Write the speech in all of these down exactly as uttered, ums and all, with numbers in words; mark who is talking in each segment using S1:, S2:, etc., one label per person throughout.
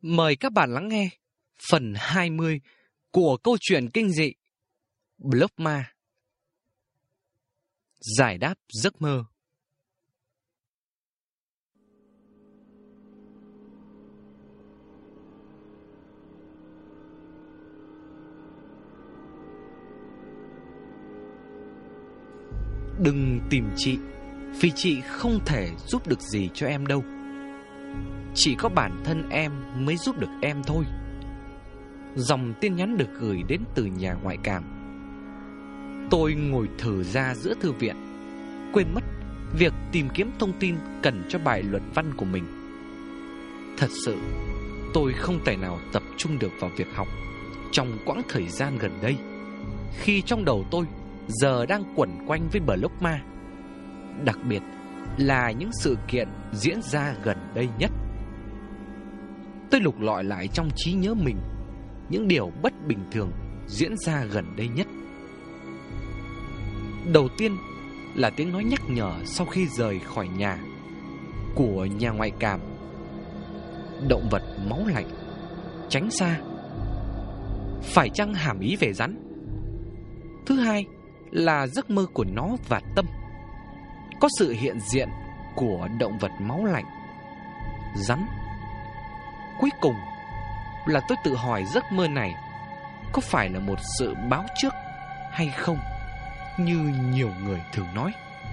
S1: Mời các bạn lắng nghe phần hai mươi của câu chuyện kinh dị Block Ma. Giải đáp giấc mơ. Đừng tìm chị, vì chị không thể giúp được gì cho em đâu. Chỉ có bản thân em mới giúp được em thôi. Dòng tin nhắn được gửi đến từ nhà ngoại cảm. Tôi ngồi thở ra giữa thư viện, quên mất việc tìm kiếm thông tin cần cho bài luận văn của mình. Thật sự, tôi không thể nào tập trung được vào việc học trong quãng thời gian gần đây, khi trong đầu tôi giờ đang quẩn quanh với Block Ma, đặc biệt là những sự kiện diễn ra gần đây nhất. Tôi lục lọi lại trong trí nhớ mình những điều bất bình thường diễn ra gần đây nhất. Đầu tiên là tiếng nói nhắc nhở sau khi rời khỏi nhà của nhà ngoại cảm: động vật máu lạnh, tránh xa. Phải chăng hàm ý về rắn? Thứ hai là giấc mơ của nó và Tâm, có sự hiện diện của động vật máu lạnh, rắn. Cuối cùng là tôi tự hỏi giấc mơ này có phải là một sự báo trước hay không, như nhiều người thường nói.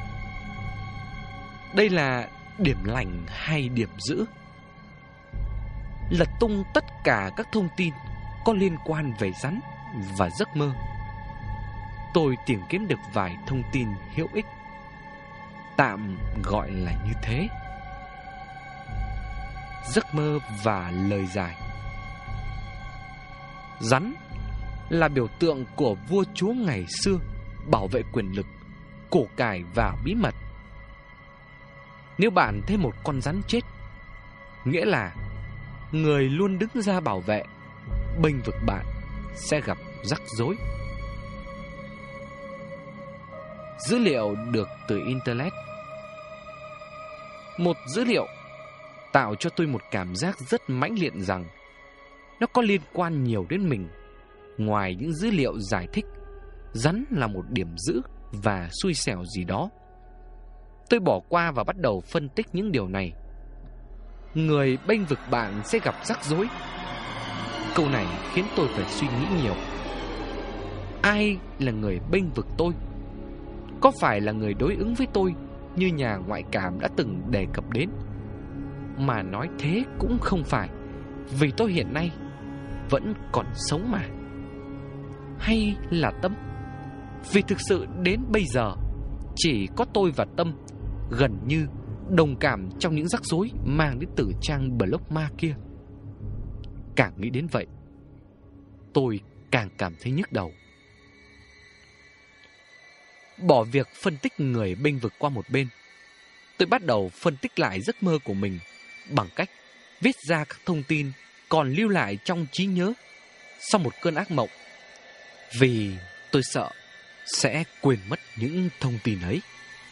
S1: Đây là điểm lành hay điểm dữ? Lật tung tất cả các thông tin có liên quan về rắn và giấc mơ, tôi tìm kiếm được vài thông tin hữu ích, tạm gọi là như thế. Giấc mơ và lời giải. Rắn là biểu tượng của vua chúa ngày xưa, bảo vệ quyền lực, của cải và bí mật. Nếu bạn thấy một con rắn chết, nghĩa là người luôn đứng ra bảo vệ, bênh vực bạn sẽ gặp rắc rối. Dữ liệu được từ Internet. Một dữ liệu tạo cho tôi một cảm giác rất mãnh liệt rằng nó có liên quan nhiều đến mình, ngoài những dữ liệu giải thích rắn là một điểm dữ và xui xẻo gì đó. Tôi bỏ qua và bắt đầu phân tích những điều này. Người bênh vực bạn sẽ gặp rắc rối. Câu này khiến tôi phải suy nghĩ nhiều. Ai là người bênh vực tôi? Có phải là người đối ứng với tôi như nhà ngoại cảm đã từng đề cập đến? Mà nói thế cũng không phải, vì tôi hiện nay vẫn còn sống mà. Hay là Tâm? Vì thực sự đến bây giờ chỉ có tôi và Tâm gần như đồng cảm trong những rắc rối mang đến từ trang Block Ma kia. Càng nghĩ đến vậy, tôi càng cảm thấy nhức đầu. Bỏ việc phân tích người bênh vực qua một bên, tôi bắt đầu phân tích lại giấc mơ của mình bằng cách viết ra các thông tin còn lưu lại trong trí nhớ sau một cơn ác mộng, vì tôi sợ sẽ quên mất những thông tin ấy.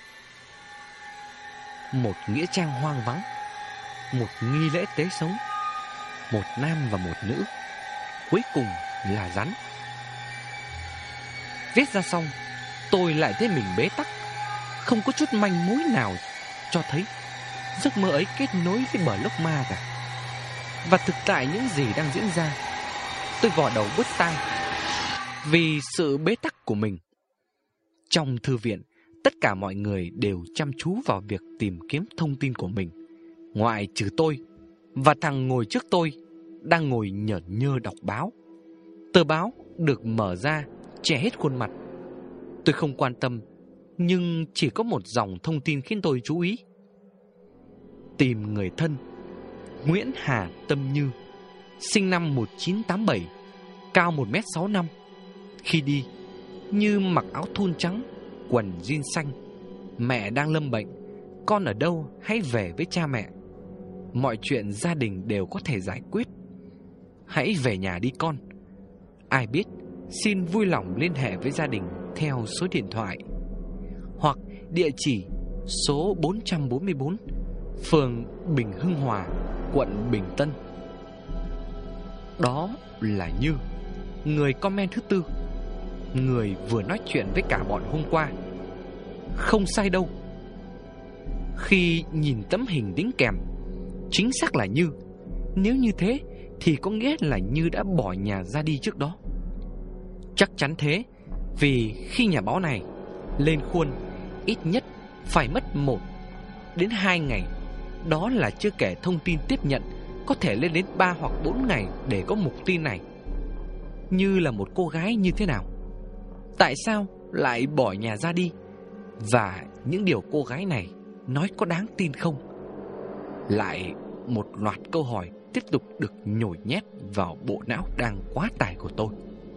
S1: Một nghĩa trang hoang vắng, một nghi lễ tế sống, một nam và một nữ, cuối cùng là rắn. Viết ra xong, tôi lại thấy mình bế tắc, không có chút manh mối nào cho thấy giấc mơ ấy kết nối với Block Ma cả. Và thực tại những gì đang diễn ra, tôi vò đầu bứt tai vì sự bế tắc của mình. Trong thư viện, tất cả mọi người đều chăm chú vào việc tìm kiếm thông tin của mình, ngoại trừ tôi và thằng ngồi trước tôi đang ngồi nhởn nhơ đọc báo. Tờ báo được mở ra che hết khuôn mặt. Tôi không quan tâm, nhưng chỉ có một dòng thông tin khiến tôi chú ý. Tìm người thân Nguyễn Hà Tâm Như, sinh năm một nghìn chín trăm tám mươi bảy, cao một mét sáu mươi lăm. Khi đi, Như mặc áo thun trắng, quần jean xanh. Mẹ đang lâm bệnh, con ở đâu hãy về với cha mẹ. Mọi chuyện gia đình đều có thể giải quyết. Hãy về nhà đi con. Ai biết, xin vui lòng liên hệ với gia đình theo số điện thoại hoặc địa chỉ số bốn trăm bốn mươi bốn, phường Bình Hưng Hòa, quận Bình Tân. Đó là Như, người comment thứ tư, người vừa nói chuyện với cả bọn hôm qua. Không sai đâu. Khi nhìn tấm hình đính kèm, chính xác là Như. Nếu như thế thì có nghĩa là Như đã bỏ nhà ra đi trước đó. Chắc chắn thế, vì khi nhà báo này lên khuôn, ít nhất phải mất một đến hai ngày. Đó là chưa kể thông tin tiếp nhận có thể lên đến ba hoặc bốn ngày để có mục tin này. Như là một cô gái như thế nào? Tại sao lại bỏ nhà ra đi? Và những điều cô gái này nói có đáng tin không? Lại một loạt câu hỏi tiếp tục được nhồi nhét vào bộ não đang quá tải của tôi.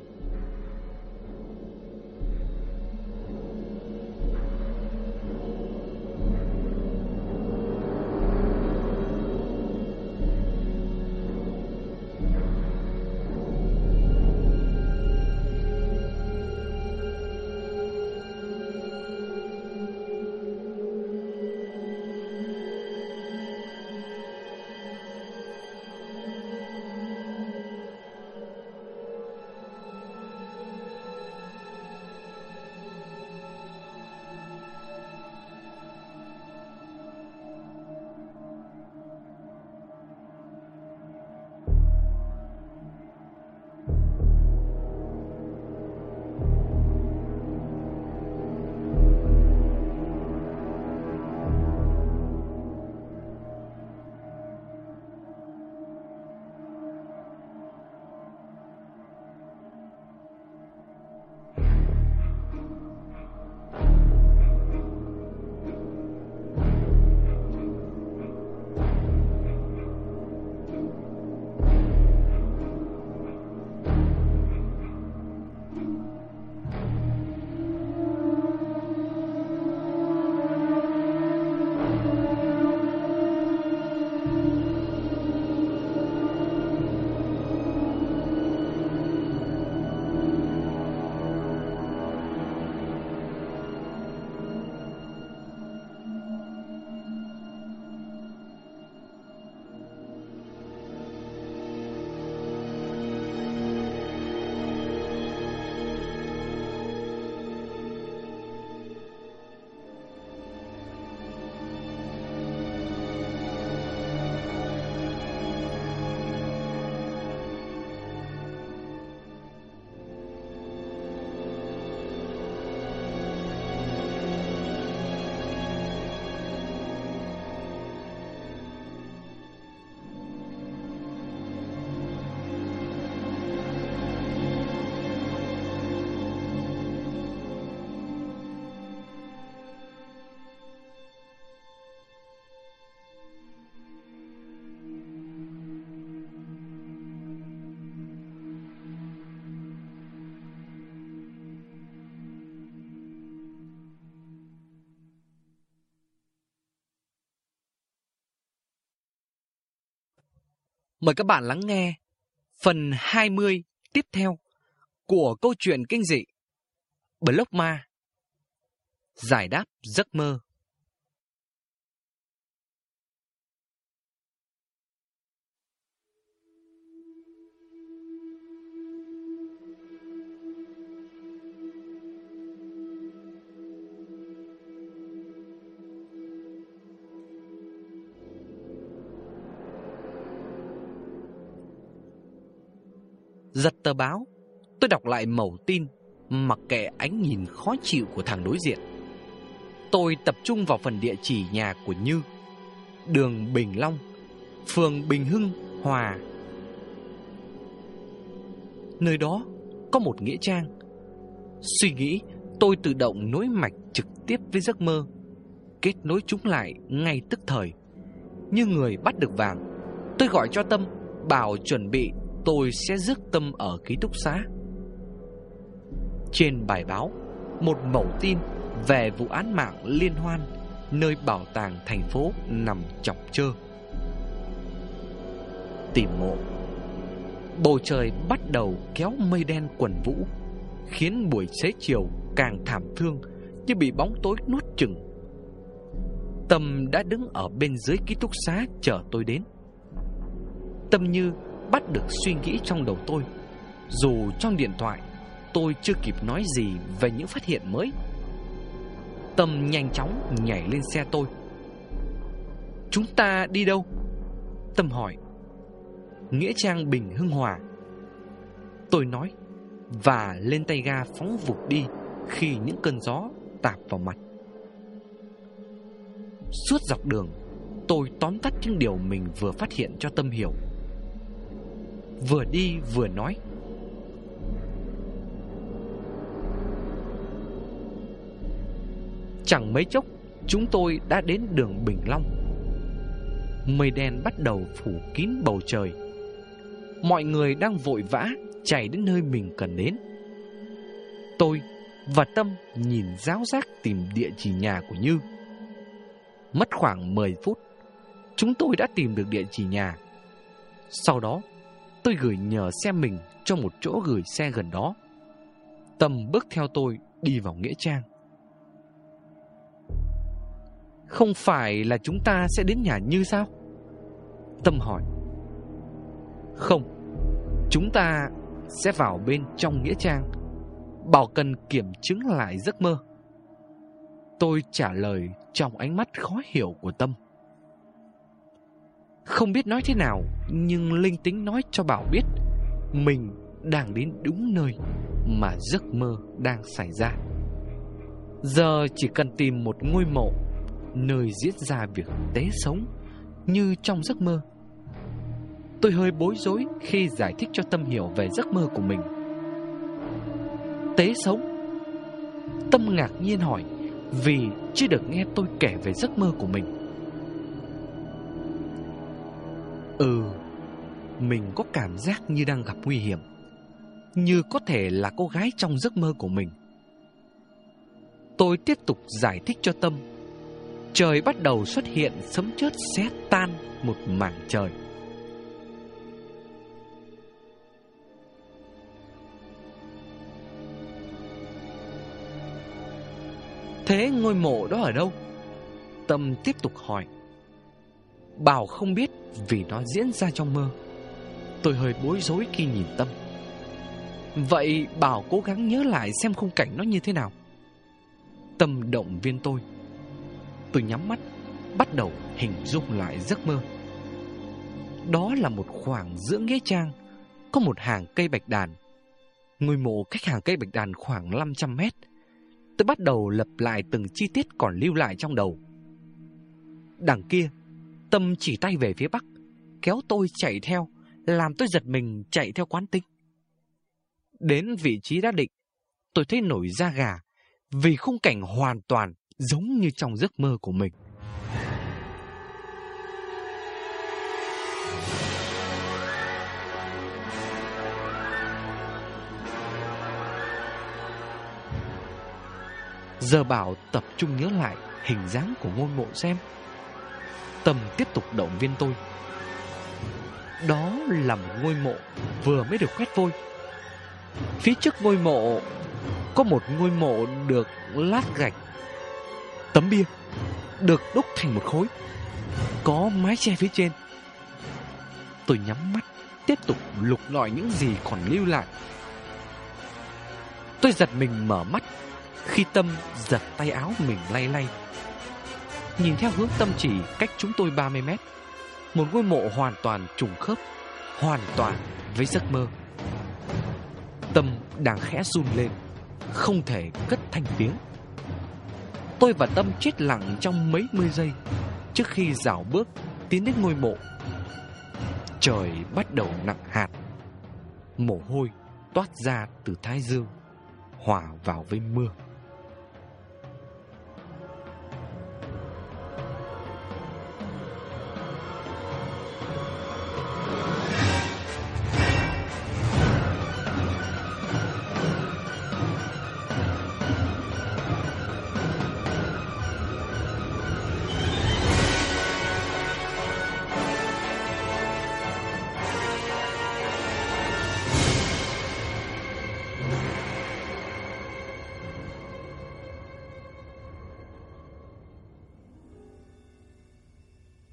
S1: Mời các bạn lắng nghe phần hai mươi tiếp theo của câu chuyện kinh dị Block Ma, giải đáp giấc mơ. Giật tờ báo, tôi đọc lại mẩu tin, mặc kệ ánh nhìn khó chịu của thằng đối diện. Tôi tập trung vào phần địa chỉ nhà của Như, đường Bình Long, phường Bình Hưng, Hòa. Nơi đó có một nghĩa trang. Suy nghĩ, tôi tự động nối mạch trực tiếp với giấc mơ, kết nối chúng lại ngay tức thời. Như người bắt được vàng, tôi gọi cho Tâm, bảo chuẩn bị tôi sẽ rước Tâm ở ký túc xá. Trên bài báo, một mẩu tin về vụ án mạng liên hoan nơi bảo tàng thành phố nằm chọc chơ. Tìm mộ. Bầu trời bắt đầu kéo mây đen quần vũ, khiến buổi xế chiều càng thảm thương như bị bóng tối nuốt chửng. Tâm đã đứng ở bên dưới ký túc xá chờ tôi đến. Tâm Như bắt được suy nghĩ trong đầu tôi, dù trong điện thoại tôi chưa kịp nói gì về những phát hiện mới. Tâm nhanh chóng nhảy lên xe tôi. Chúng ta đi đâu? Tâm hỏi. Nghĩa trang Bình Hưng Hòa, tôi nói, và lên tay ga phóng vụt đi khi những cơn gió tạt vào mặt. Suốt dọc đường, tôi tóm tắt những điều mình vừa phát hiện cho Tâm hiểu. Vừa đi vừa nói. Chẳng mấy chốc, chúng tôi đã đến đường Bình Long. Mây đen bắt đầu phủ kín bầu trời. Mọi người đang vội vã chạy đến nơi mình cần đến. Tôi và Tâm nhìn ráo rác tìm địa chỉ nhà của Như. Mất khoảng mười phút, chúng tôi đã tìm được địa chỉ nhà. Sau đó, tôi gửi nhờ xe mình cho một chỗ gửi xe gần đó. Tâm bước theo tôi đi vào nghĩa trang. Không phải là chúng ta sẽ đến nhà Như sao? Tâm hỏi. Không, chúng ta sẽ vào bên trong nghĩa trang. Bảo cần kiểm chứng lại giấc mơ. Tôi trả lời trong ánh mắt khó hiểu của Tâm. Không biết nói thế nào, nhưng linh tính nói cho Bảo biết mình đang đến đúng nơi mà giấc mơ đang xảy ra. Giờ chỉ cần tìm một ngôi mộ, nơi diễn ra việc tế sống như trong giấc mơ. Tôi hơi bối rối khi giải thích cho Tâm hiểu về giấc mơ của mình. Tế sống? Tâm ngạc nhiên hỏi, vì chưa được nghe tôi kể về giấc mơ của mình. Ừ, mình có cảm giác như đang gặp nguy hiểm, như có thể là cô gái trong giấc mơ của mình. Tôi tiếp tục giải thích cho Tâm. Trời bắt đầu xuất hiện sấm chớp xé tan một mảng trời. Thế ngôi mộ đó ở đâu? Tâm tiếp tục hỏi. Bảo không biết vì nó diễn ra trong mơ. Tôi hơi bối rối khi nhìn Tâm. Vậy Bảo cố gắng nhớ lại xem khung cảnh nó như thế nào. Tâm động viên tôi. Tôi nhắm mắt, bắt đầu hình dung lại giấc mơ. Đó là một khoảng giữa nghĩa trang, có một hàng cây bạch đàn. Ngôi mộ cách hàng cây bạch đàn khoảng năm trăm mét. Tôi bắt đầu lập lại từng chi tiết còn lưu lại trong đầu. Đằng kia, Tâm chỉ tay về phía bắc, kéo tôi chạy theo, làm tôi giật mình chạy theo quán tính. Đến vị trí đã định, tôi thấy nổi da gà, vì khung cảnh hoàn toàn giống như trong giấc mơ của mình. Giờ Bảo tập trung nhớ lại hình dáng của ngôi mộ xem. Tâm tiếp tục động viên tôi. Đó là một ngôi mộ vừa mới được quét vôi. Phía trước ngôi mộ có một ngôi mộ được lát gạch, tấm bia được đúc thành một khối, có mái che phía trên. Tôi nhắm mắt tiếp tục lục lọi những gì còn lưu lại. Tôi giật mình mở mắt khi Tâm giật tay áo mình lay lay. Nhìn theo hướng Tâm chỉ cách chúng tôi ba mươi mét, một ngôi mộ hoàn toàn trùng khớp, hoàn toàn với giấc mơ. Tâm đang khẽ run lên, không thể cất thành tiếng. Tôi và Tâm chết lặng trong mấy mươi giây trước khi rảo bước tiến đến ngôi mộ. Trời bắt đầu nặng hạt, mồ hôi toát ra từ thái dương hòa vào với mưa.